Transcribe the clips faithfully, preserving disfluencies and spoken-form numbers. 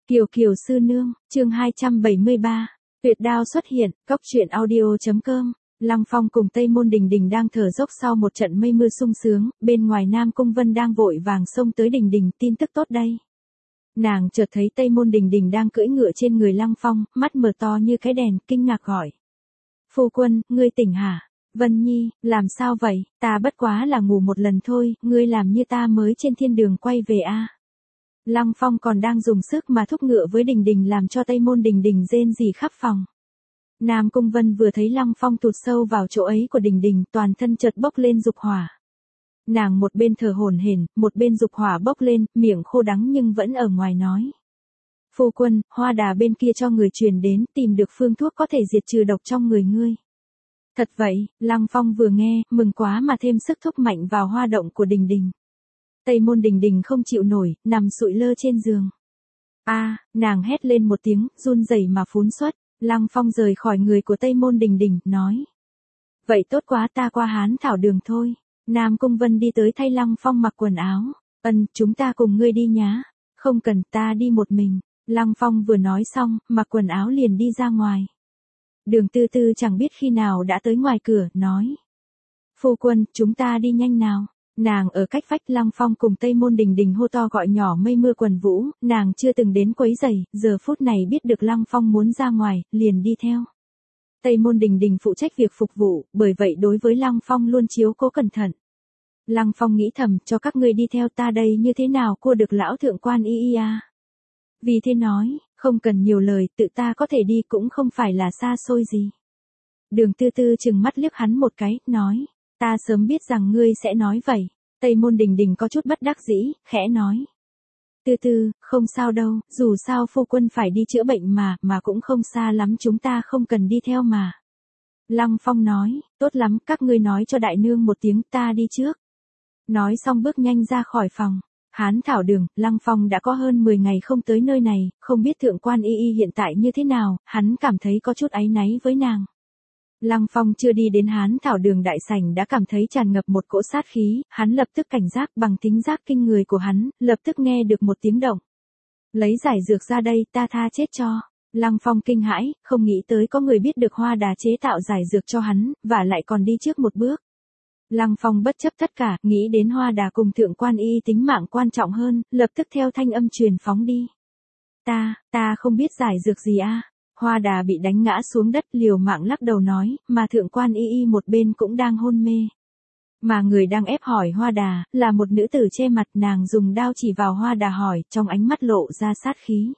Kiều Kiều sư nương, chương hai trăm bảy mươi ba. Tuyệt đao xuất hiện, cốc truyện audio.com. Lăng Phong cùng Tây Môn Đình Đình đang thở dốc sau một trận mây mưa sung sướng, bên ngoài Nam Cung Vân đang vội vàng xông tới Đình Đình, tin tức tốt đây. Nàng chợt thấy Tây Môn Đình Đình đang cưỡi ngựa trên người Lăng Phong, mắt mở to như cái đèn, kinh ngạc gọi. Phu quân, ngươi tỉnh hả? Vân Nhi, làm sao vậy? Ta bất quá là ngủ một lần thôi, ngươi làm như ta mới trên thiên đường quay về a. À? Lăng Phong còn đang dùng sức mà thúc ngựa với Đình Đình làm cho Tây Môn Đình Đình rên rỉ khắp phòng. Nam Cung Vân vừa thấy Lăng Phong tụt sâu vào chỗ ấy của Đình Đình, toàn thân chợt bốc lên dục hỏa. Nàng một bên thở hổn hển, một bên dục hỏa bốc lên, miệng khô đắng nhưng vẫn ở ngoài nói. Phu quân, Hoa Đà bên kia cho người truyền đến, tìm được phương thuốc có thể diệt trừ độc trong người ngươi. Thật vậy, Lăng Phong vừa nghe, mừng quá mà thêm sức thúc mạnh vào hoa động của Đình Đình. Tây Môn Đình Đình không chịu nổi, nằm sụi lơ trên giường. A, à, nàng hét lên một tiếng, run rẩy mà phún xuất. Lăng Phong rời khỏi người của Tây Môn Đình Đình, nói. Vậy tốt quá, ta qua Hán Thảo Đường thôi. Nam Cung Vân đi tới thay Lăng Phong mặc quần áo. Ân, chúng ta cùng ngươi đi nhá. Không cần, ta đi một mình. Lăng Phong vừa nói xong, mặc quần áo liền đi ra ngoài. Đường Tư Tư chẳng biết khi nào đã tới ngoài cửa, nói. Phu quân, chúng ta đi nhanh nào. Nàng ở cách vách. Lăng Phong cùng Tây Môn Đình Đình hô to gọi nhỏ mây mưa quần vũ, nàng chưa từng đến quấy rầy, giờ phút này biết được Lăng Phong muốn ra ngoài, liền đi theo. Tây Môn Đình Đình phụ trách việc phục vụ, bởi vậy đối với Lăng Phong luôn chiếu cố cẩn thận. Lăng Phong nghĩ thầm, cho các ngươi đi theo ta đây như thế nào cua được lão thượng quan y y à. Vì thế nói, không cần nhiều lời, tự ta có thể đi cũng không phải là xa xôi gì. Đường Tư Tư chừng mắt liếc hắn một cái, nói. Ta sớm biết rằng ngươi sẽ nói vậy. Tây Môn Đình Đình có chút bất đắc dĩ, khẽ nói. Tư Tư, không sao đâu, dù sao phu quân phải đi chữa bệnh mà, mà cũng không xa lắm, chúng ta không cần đi theo mà. Lăng Phong nói, tốt lắm, các ngươi nói cho đại nương một tiếng, ta đi trước. Nói xong bước nhanh ra khỏi phòng. Hán Thảo Đường, Lăng Phong đã có hơn mười ngày không tới nơi này, không biết thượng quan y y hiện tại như thế nào, hắn cảm thấy có chút áy náy với nàng. Lăng Phong chưa đi đến Hán Thảo Đường đại sảnh đã cảm thấy tràn ngập một cỗ sát khí, hắn lập tức cảnh giác, bằng tính giác kinh người của hắn, lập tức nghe được một tiếng động. Lấy giải dược ra đây, ta tha chết cho. Lăng Phong kinh hãi, không nghĩ tới có người biết được Hoa Đà chế tạo giải dược cho hắn, và lại còn đi trước một bước. Lăng Phong bất chấp tất cả, nghĩ đến Hoa Đà cùng thượng quan y tính mạng quan trọng hơn, lập tức theo thanh âm truyền phóng đi. Ta, ta không biết giải dược gì a. À? Hoa Đà bị đánh ngã xuống đất, liều mạng lắc đầu nói, mà thượng quan y y một bên cũng đang hôn mê. Mà người đang ép hỏi Hoa Đà, là một nữ tử che mặt, nàng dùng đao chỉ vào Hoa Đà hỏi, trong ánh mắt lộ ra sát khí.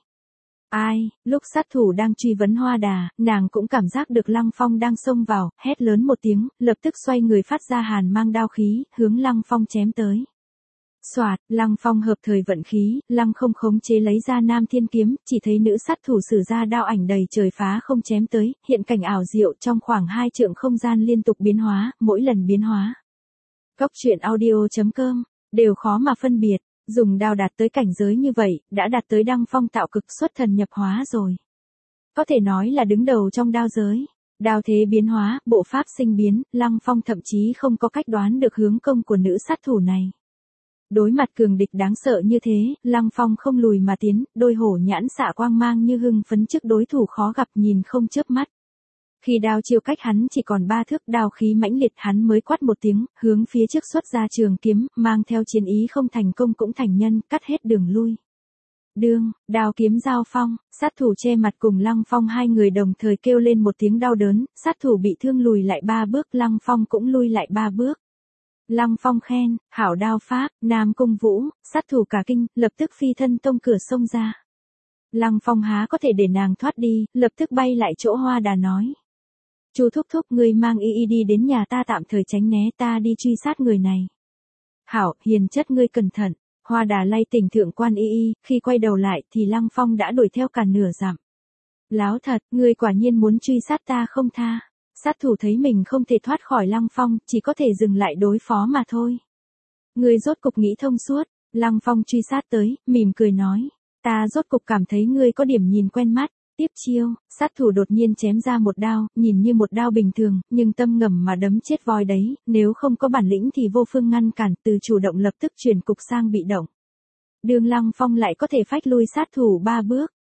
Ai, lúc sát thủ đang truy vấn Hoa Đà, nàng cũng cảm giác được Lăng Phong đang xông vào, hét lớn một tiếng, lập tức xoay người phát ra hàn mang đao khí, hướng Lăng Phong chém tới. Soạt, Lăng Phong hợp thời vận khí, Lăng không khống chế lấy ra Nam Thiên Kiếm, chỉ thấy nữ sát thủ sử ra đao ảnh đầy trời phá không chém tới, hiện cảnh ảo diệu trong khoảng hai trượng không gian liên tục biến hóa, mỗi lần biến hóa. Cốc truyện audio.com, đều khó mà phân biệt, dùng đao đạt tới cảnh giới như vậy, đã đạt tới đăng phong tạo cực xuất thần nhập hóa rồi. Có thể nói là đứng đầu trong đao giới. Đao thế biến hóa, bộ pháp sinh biến, Lăng Phong thậm chí không có cách đoán được hướng công của nữ sát thủ này. Đối mặt cường địch đáng sợ như thế, Lăng Phong không lùi mà tiến, đôi hổ nhãn xạ quang mang như hưng phấn trước đối thủ khó gặp, nhìn không chớp mắt. Khi đao chiêu cách hắn chỉ còn ba thước, đao khí mãnh liệt, hắn mới quát một tiếng, hướng phía trước xuất ra trường kiếm, mang theo chiến ý không thành công cũng thành nhân, cắt hết đường lui. Đương, đao kiếm giao phong, sát thủ che mặt cùng Lăng Phong hai người đồng thời kêu lên một tiếng đau đớn, sát thủ bị thương lùi lại ba bước, Lăng Phong cũng lui lại ba bước. Lăng Phong khen, hảo đao pháp, Nam Cung Vũ, sát thủ cả kinh, lập tức phi thân tông cửa sông ra. Lăng Phong há có thể để nàng thoát đi, lập tức bay lại chỗ Hoa Đà nói. Chú thúc thúc, ngươi mang y y đi đến nhà ta tạm thời tránh né, ta đi truy sát người này. Hảo, hiền chất, ngươi cẩn thận. Hoa Đà lay tỉnh thượng quan y y, khi quay đầu lại thì Lăng Phong đã đuổi theo cả nửa dặm. Láo thật, ngươi quả nhiên muốn truy sát ta không tha. Sát thủ thấy mình không thể thoát khỏi Lăng Phong, chỉ có thể dừng lại đối phó mà thôi. Ngươi rốt cục nghĩ thông suốt. Lăng Phong truy sát tới, mỉm cười nói. Ta rốt cục cảm thấy ngươi có điểm nhìn quen mắt. Tiếp chiêu, sát thủ đột nhiên chém ra một đao, nhìn như một đao bình thường, nhưng tâm ngầm mà đấm chết voi đấy, nếu không có bản lĩnh thì vô phương ngăn cản, từ chủ động lập tức chuyển cục sang bị động. Đường Lăng Phong lại có thể phách lui sát thủ ba bước.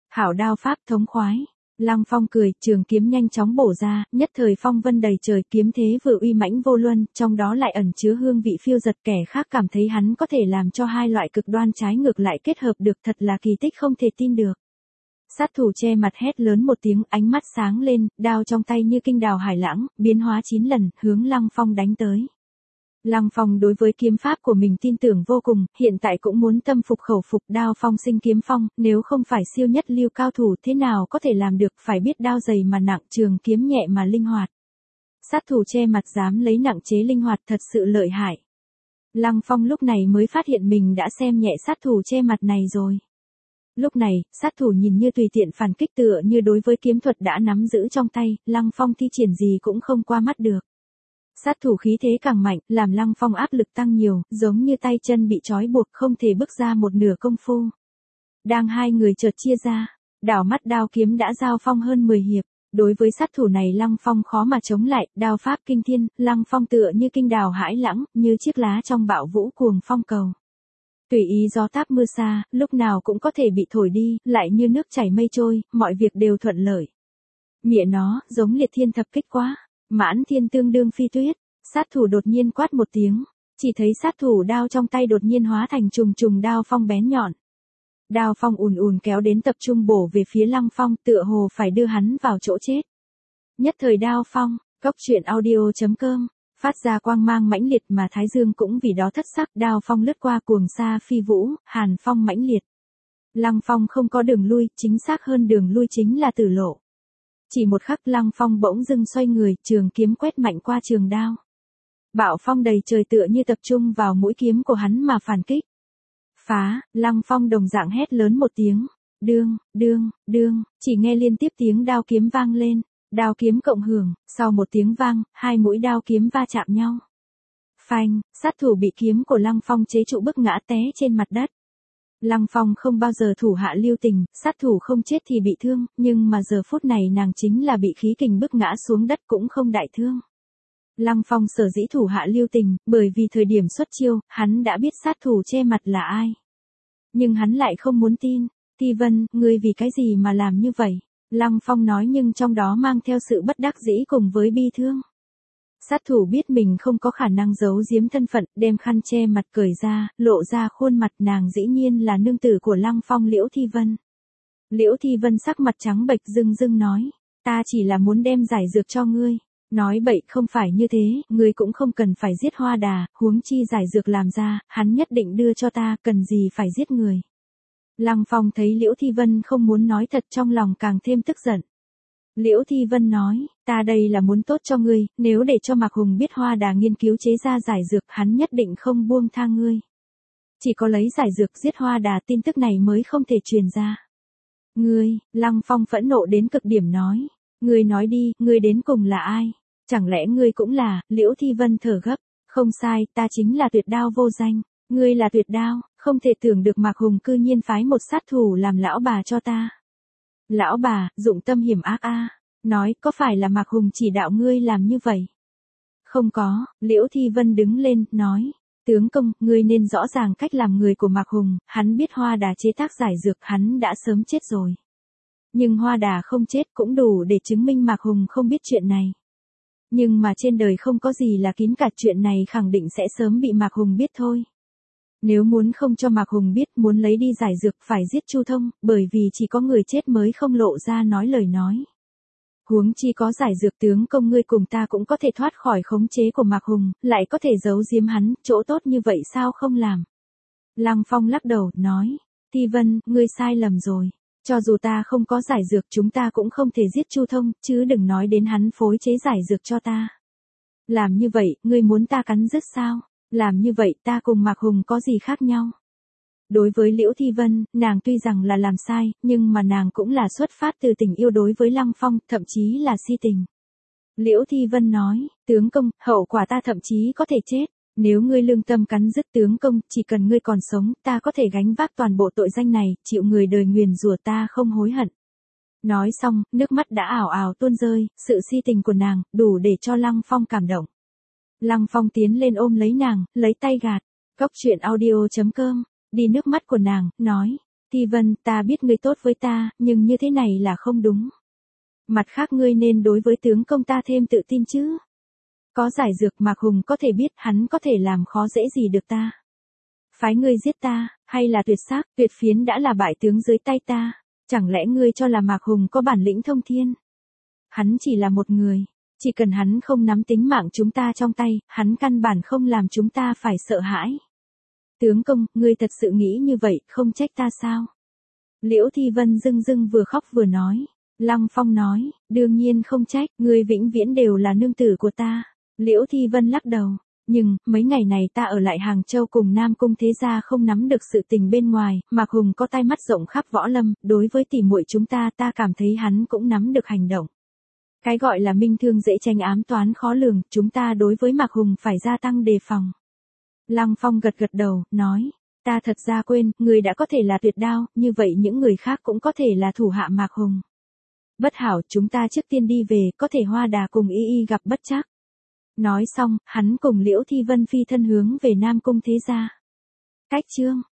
Hảo đao pháp thống khoái. Lăng Phong cười, trường kiếm nhanh chóng bổ ra, nhất thời phong vân đầy trời, kiếm thế vừa uy mãnh vô luân, trong đó lại ẩn chứa hương vị phiêu giật, kẻ khác cảm thấy hắn có thể làm cho hai loại cực đoan trái ngược lại kết hợp được, thật là kỳ tích không thể tin được. Sát thủ che mặt hét lớn một tiếng, ánh mắt sáng lên, đao trong tay như kinh đào hải lãng, biến hóa chín lần, hướng Lăng Phong đánh tới. Lăng Phong đối với kiếm pháp của mình tin tưởng vô cùng, hiện tại cũng muốn tâm phục khẩu phục, đao phong sinh kiếm phong, nếu không phải siêu nhất lưu cao thủ thế nào có thể làm được, phải biết đao dày mà nặng, trường kiếm nhẹ mà linh hoạt. Sát thủ che mặt dám lấy nặng chế linh hoạt, thật sự lợi hại. Lăng Phong lúc này mới phát hiện mình đã xem nhẹ sát thủ che mặt này rồi. Lúc này, sát thủ nhìn như tùy tiện phản kích, tựa như đối với kiếm thuật đã nắm giữ trong tay, Lăng Phong thi triển gì cũng không qua mắt được. Sát thủ khí thế càng mạnh, làm Lăng Phong áp lực tăng nhiều, giống như tay chân bị trói buộc không thể bước ra một nửa công phu. Đang hai người chợt chia ra, đảo mắt đao kiếm đã giao phong hơn mười hiệp. Đối với sát thủ này Lăng Phong khó mà chống lại, đao pháp kinh thiên, Lăng Phong tựa như kinh đào hải lãng, như chiếc lá trong bão vũ cuồng phong cầu. Tùy ý gió táp mưa xa, lúc nào cũng có thể bị thổi đi, lại như nước chảy mây trôi, mọi việc đều thuận lợi. Mẹ nó, giống liệt thiên thập kích quá. Mãn thiên tương đương phi tuyết, sát thủ đột nhiên quát một tiếng, chỉ thấy sát thủ đao trong tay đột nhiên hóa thành trùng trùng đao phong bén nhọn. Đao phong ùn ùn kéo đến tập trung bổ về phía Lăng Phong, tựa hồ phải đưa hắn vào chỗ chết. Nhất thời đao phong, cốc truyện audio chấm com, phát ra quang mang mãnh liệt mà thái dương cũng vì đó thất sắc, đao phong lướt qua cuồng sa phi vũ, hàn phong mãnh liệt. Lăng Phong không có đường lui, chính xác hơn đường lui chính là tử lộ. Chỉ một khắc Lăng Phong bỗng dưng xoay người, trường kiếm quét mạnh qua trường đao. Bạo phong đầy trời tựa như tập trung vào mũi kiếm của hắn mà phản kích. Phá, Lăng Phong đồng dạng hét lớn một tiếng. Đương, đương, đương, chỉ nghe liên tiếp tiếng đao kiếm vang lên. Đao kiếm cộng hưởng, sau một tiếng vang, hai mũi đao kiếm va chạm nhau. Phanh, sát thủ bị kiếm của Lăng Phong chế trụ bức ngã té trên mặt đất. Lăng Phong không bao giờ thủ hạ lưu tình, sát thủ không chết thì bị thương, nhưng mà giờ phút này nàng chính là bị khí kình bức ngã xuống đất cũng không đại thương. Lăng Phong sở dĩ thủ hạ lưu tình, bởi vì thời điểm xuất chiêu, hắn đã biết sát thủ che mặt là ai. Nhưng hắn lại không muốn tin. Thi Vân, ngươi vì cái gì mà làm như vậy? Lăng Phong nói nhưng trong đó mang theo sự bất đắc dĩ cùng với bi thương. Sát thủ biết mình không có khả năng giấu giếm thân phận, đem khăn che mặt cởi ra, lộ ra khuôn mặt, nàng dĩ nhiên là nương tử của Lăng Phong, Liễu Thi Vân. Liễu Thi Vân sắc mặt trắng bệch rưng rưng nói, ta chỉ là muốn đem giải dược cho ngươi. Nói bậy, không phải như thế, ngươi cũng không cần phải giết Hoa Đà, huống chi giải dược làm ra, hắn nhất định đưa cho ta, cần gì phải giết người. Lăng Phong thấy Liễu Thi Vân không muốn nói thật, trong lòng càng thêm tức giận. Liễu Thi Vân nói, ta đây là muốn tốt cho ngươi, nếu để cho Mạc Hùng biết Hoa Đà nghiên cứu chế ra giải dược, hắn nhất định không buông tha ngươi. Chỉ có lấy giải dược giết Hoa Đà, tin tức này mới không thể truyền ra. Ngươi, Lăng Phong phẫn nộ đến cực điểm nói, ngươi nói đi, ngươi đến cùng là ai? Chẳng lẽ ngươi cũng là? Liễu Thi Vân thở gấp, không sai, ta chính là Tuyệt Đao vô danh. Ngươi là Tuyệt Đao, không thể tưởng được Mạc Hùng cư nhiên phái một sát thủ làm lão bà cho ta. Lão bà, dụng tâm hiểm ác a. À. Nói, có phải là Mạc Hùng chỉ đạo ngươi làm như vậy? Không có, Liễu Thi Vân đứng lên, nói, tướng công, ngươi nên rõ ràng cách làm người của Mạc Hùng, hắn biết Hoa Đà chế tác giải dược, hắn đã sớm chết rồi. Nhưng Hoa Đà không chết cũng đủ để chứng minh Mạc Hùng không biết chuyện này. Nhưng mà trên đời không có gì là kín cả, chuyện này khẳng định sẽ sớm bị Mạc Hùng biết thôi. Nếu muốn không cho Mạc Hùng biết, muốn lấy đi giải dược, phải giết Chu Thông, bởi vì chỉ có người chết mới không lộ ra nói lời nói. Huống chi có giải dược, tướng công ngươi cùng ta cũng có thể thoát khỏi khống chế của Mạc Hùng, lại có thể giấu giếm hắn, chỗ tốt như vậy sao không làm. Lăng Phong lắc đầu, nói, Thi Vân, ngươi sai lầm rồi. Cho dù ta không có giải dược, chúng ta cũng không thể giết Chu Thông, chứ đừng nói đến hắn phối chế giải dược cho ta. Làm như vậy, ngươi muốn ta cắn rứt sao? Làm như vậy, ta cùng Mạc Hùng có gì khác nhau? Đối với Liễu Thi Vân, nàng tuy rằng là làm sai, nhưng mà nàng cũng là xuất phát từ tình yêu đối với Lăng Phong, thậm chí là si tình. Liễu Thi Vân nói, tướng công, hậu quả ta thậm chí có thể chết. Nếu ngươi lương tâm cắn dứt, tướng công, chỉ cần ngươi còn sống, ta có thể gánh vác toàn bộ tội danh này, chịu người đời nguyền rủa, ta không hối hận. Nói xong, nước mắt đã ảo ảo tuôn rơi, sự si tình của nàng, đủ để cho Lăng Phong cảm động. Lăng Phong tiến lên ôm lấy nàng, lấy tay gạt. Cốc truyện audio chấm com, đi nước mắt của nàng, nói, Thi Vân, ta biết ngươi tốt với ta, nhưng như thế này là không đúng. Mặt khác ngươi nên đối với tướng công ta thêm tự tin chứ. Có giải dược Mạc Hùng có thể biết hắn có thể làm khó dễ gì được ta. Phái ngươi giết ta, hay là tuyệt xác, tuyệt phiến đã là bại tướng dưới tay ta. Chẳng lẽ ngươi cho là Mạc Hùng có bản lĩnh thông thiên? Hắn chỉ là một người. Chỉ cần hắn không nắm tính mạng chúng ta trong tay, hắn căn bản không làm chúng ta phải sợ hãi. Tướng công, ngươi thật sự nghĩ như vậy, không trách ta sao? Liễu Thi Vân dưng dưng vừa khóc vừa nói. Lăng Phong nói, đương nhiên không trách, ngươi vĩnh viễn đều là nương tử của ta. Liễu Thi Vân lắc đầu, nhưng, mấy ngày này ta ở lại Hàng Châu cùng Nam Cung thế gia không nắm được sự tình bên ngoài, Mạc Hùng có tai mắt rộng khắp võ lâm, đối với tỉ muội chúng ta ta cảm thấy hắn cũng nắm được hành động. Cái gọi là minh thương dễ tranh ám toán khó lường, chúng ta đối với Mạc Hùng phải gia tăng đề phòng. Lăng Phong gật gật đầu, nói, ta thật ra quên, người đã có thể là Tuyệt Đao, như vậy những người khác cũng có thể là thủ hạ Mạc Hùng. Bất hảo, chúng ta trước tiên đi về, có thể Hoa Đà cùng Y Y gặp bất trắc. Nói xong, hắn cùng Liễu Thi Vân phi thân hướng về Nam Cung thế gia. Cách chương